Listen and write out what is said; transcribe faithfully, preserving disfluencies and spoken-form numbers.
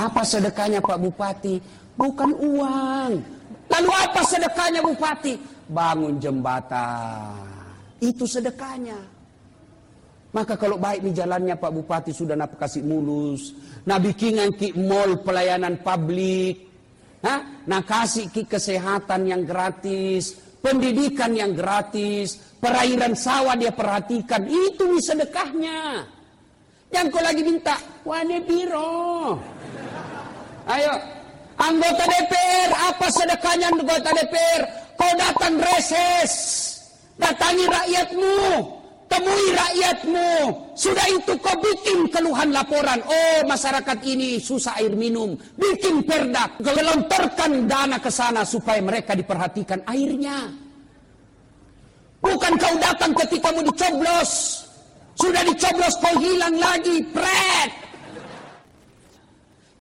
Apa sedekahnya Pak Bupati? Bukan uang. Lalu apa sedekahnya Bupati? Bangun jembatan. Itu sedekahnya. Maka kalau baik nih jalannya Pak Bupati sudah nak kasih mulus. Nah bikinan ki mall pelayanan publik. Hah? Nah kasih ki kesehatan yang gratis. Pendidikan yang gratis. Perairan sawah dia perhatikan. Itu nih sedekahnya. Yang kau lagi minta. Wane biro. Ayo. Anggota D P R. Apa sedekahnya anggota D P R? Kau datang reses. Datangi rakyatmu. Temui rakyatmu. Sudah itu kau bikin keluhan laporan. Oh masyarakat ini susah air minum. Bikin perda. Gelontorkan dana ke sana supaya mereka diperhatikan airnya. Bukan kau datang ketika mau dicoblos. Sudah dicoblos kau hilang lagi. Pret.